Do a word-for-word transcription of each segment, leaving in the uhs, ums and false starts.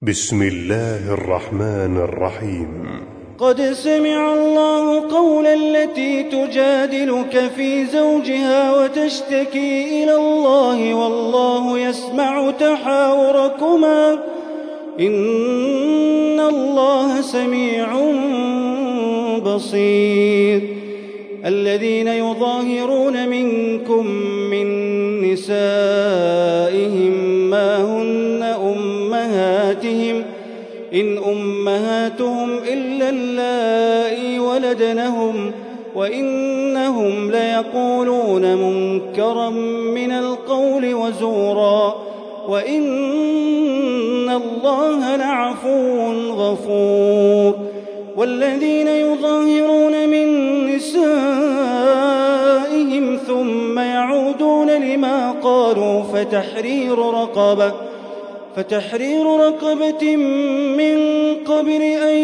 بسم الله الرحمن الرحيم. قد سمع الله قول التي تجادلك في زوجها وتشتكي إلى الله والله يسمع تحاوركما إن الله سميع بصير. الذين يظاهرون منكم من نسائهم ما هن أمهاتهم إن أمهاتهم إلا اللائي ولدنهم وإنهم ليقولون منكرا من القول وزورا وإن الله لعفو غفور. والذين يظاهرون من نسائهم ثم يعودون لما قالوا فتحرير رقبة فتحرير رقبة من قبل أن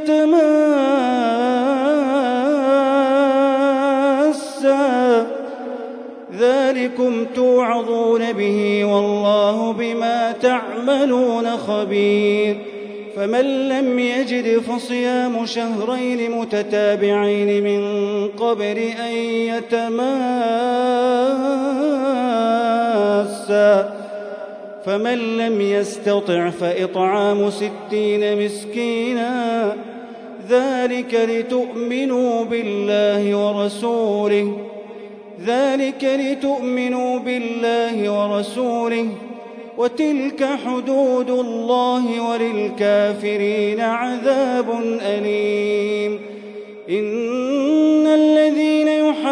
يتماسا ذلكم توعظون به والله بما تعملون خبير. فمن لم يجد فصيام شهرين متتابعين من قبل أن يتماسا فمن لم يستطع فإطعام ستين مسكينا ذلك لتؤمنوا بالله ورسوله ذلك لتؤمنوا بالله ورسوله وتلك حدود الله وللكافرين عذاب أليم. إن الذين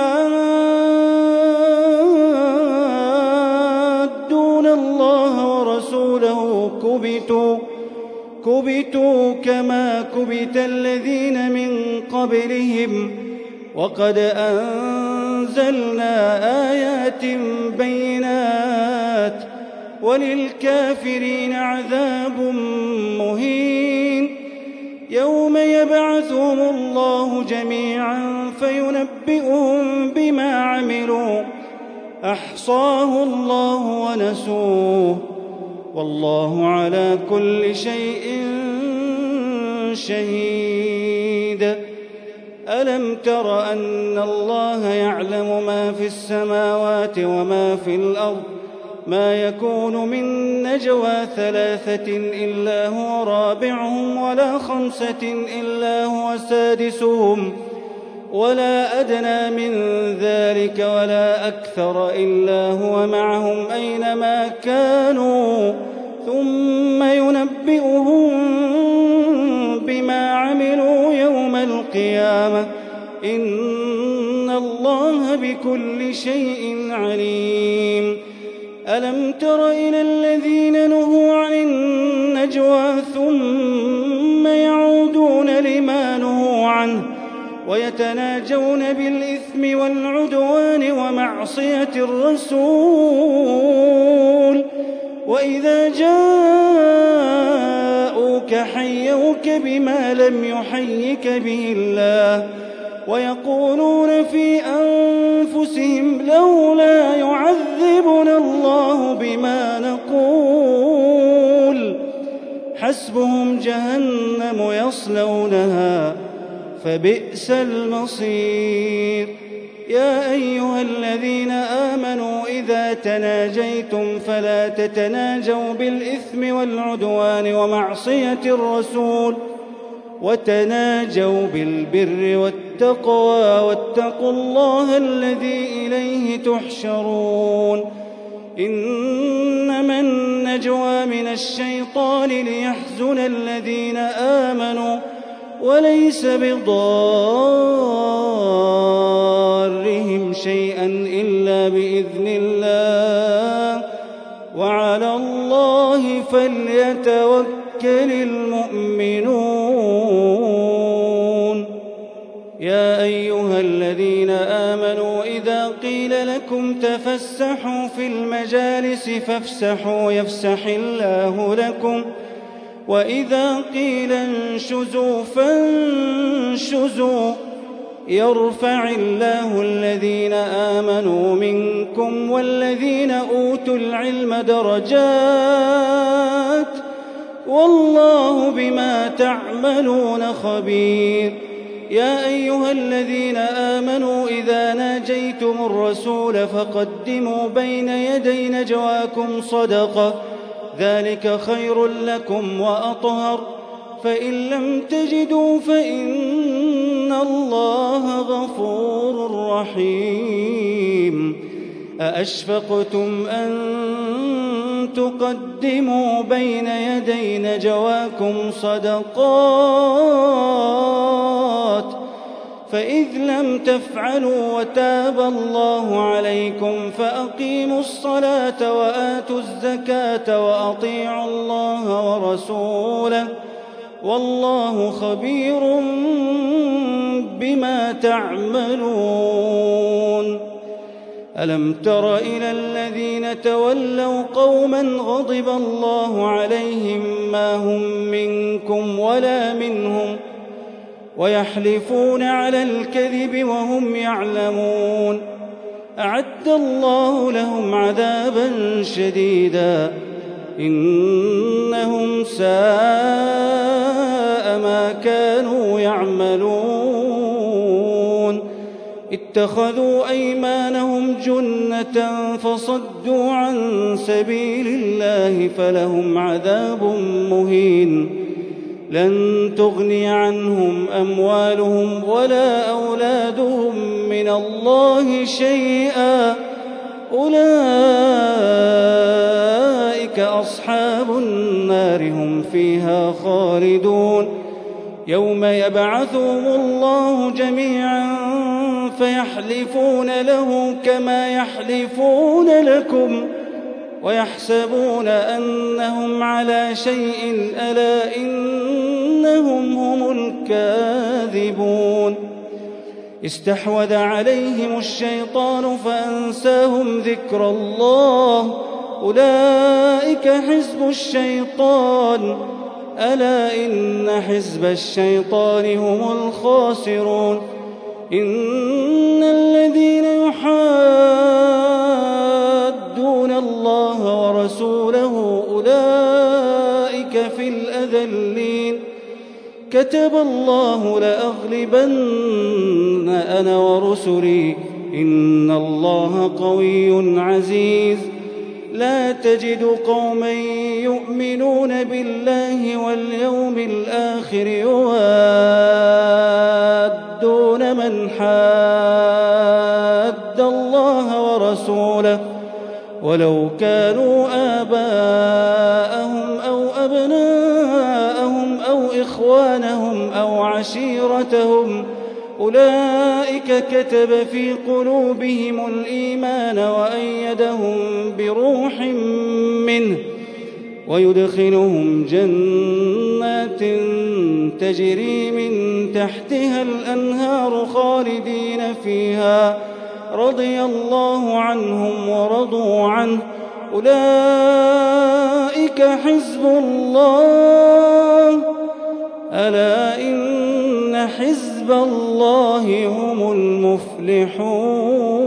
يحادون الله ورسوله كبتوا كبتوا كما كبت الذين من قبلهم وقد أنزلنا آيات بينات وللكافرين عذاب مهين. يوم يبعثهم الله جميعا فينبئهم بما عملوا أحصاه الله ونسوه والله على كل شيء شهيد. ألم تر أن الله يعلم ما في السماوات وما في الأرض ما يكون من نجوى ثلاثة إلا هو رابعهم ولا خمسة إلا هو سادسهم ولا أدنى من ذلك ولا أكثر إلا هو معهم أينما كانوا ثم ينبئهم بما عملوا يوم القيامة إن الله بكل شيء عليم. ألم تر إلى الذين نهوا عن النجوى ثم يعودون لما نهوا عنه ويتناجون بالإثم والعدوان ومعصية الرسول وإذا جاءوك حيوك بما لم يحيك به الله ويقولون في أنفسهم لولا يعذبنا الله بما نقول حسبهم جهنم يصلونها فبئس المصير. يا أيها الذين آمنوا إذا تناجيتم فلا تتناجوا بالإثم والعدوان ومعصية الرسول وتناجوا بالبر والتقوى واتقوا الله الذي إليه تحشرون. إنما النجوى من الشيطان ليحزن الذين آمنوا وليس بضارهم شيئا إلا بإذن الله وعلى الله فليتوكل المؤمنون. يا أيها الذين آمنوا إذا قيل لكم تفسحوا في المجالس فافسحوا يفسح الله لكم وإذا قيل انشزوا فانشزوا يرفع الله الذين آمنوا منكم والذين أوتوا العلم درجات والله بما تعملون خبير. يا أيها الذين آمنوا إذا ناجيتم الرسول فقدموا بين يدي نجواكم صدقة، ذلك خير لكم وأطهر، فإن لم تجدوا فإن الله غفور رحيم. أأشفقتم أن تقدموا بين يدي نجواكم صدقات، فإذ لم تفعلوا وتاب الله عليكم فأقيموا الصلاة وآتوا الزكاة وأطيعوا الله ورسوله، والله خبير بما تعملون. ألم تر إلى الذين تولوا قوما غضب الله عليهم ما هم منكم ولا منهم ويحلفون على الكذب وهم يعلمون، أعد الله لهم عذابا شديدا إنهم ساء ما كانوا يعملون. اتخذوا أيمانهم جنة فصدوا عن سبيل الله فلهم عذاب مهين. لن تغني عنهم أموالهم ولا أولادهم من الله شيئا، أولئك أصحاب النار هم فيها خالدون. يوم يبعثهم الله جميعا فيحلفون له كما يحلفون لكم ويحسبون أنهم على شيء، ألا إنهم هم الكاذبون. استحوذ عليهم الشيطان فأنساهم ذكر الله، أولئك حزب الشيطان، ألا إن حزب الشيطان هم الخاسرون. إن الذين يحادون الله ورسوله أولئك في الأذلين. كتب الله لأغلبن أنا ورسلي إن الله قوي عزيز. لا تجد قوما يؤمنون بالله واليوم الآخر يوادون من حاد الله ورسوله ولو كانوا آباءهم أو أبناءهم أو إخوانهم أو عشيرتهم، أولئك كتب في قلوبهم الإيمان وأيدهم بروح منه ويدخلهم جنات تجري من تحتها الأنهار خالدين فيها، رضي الله عنهم ورضوا عنه، أولئك حزب الله، ألا إن حزب الله هم المفلحون.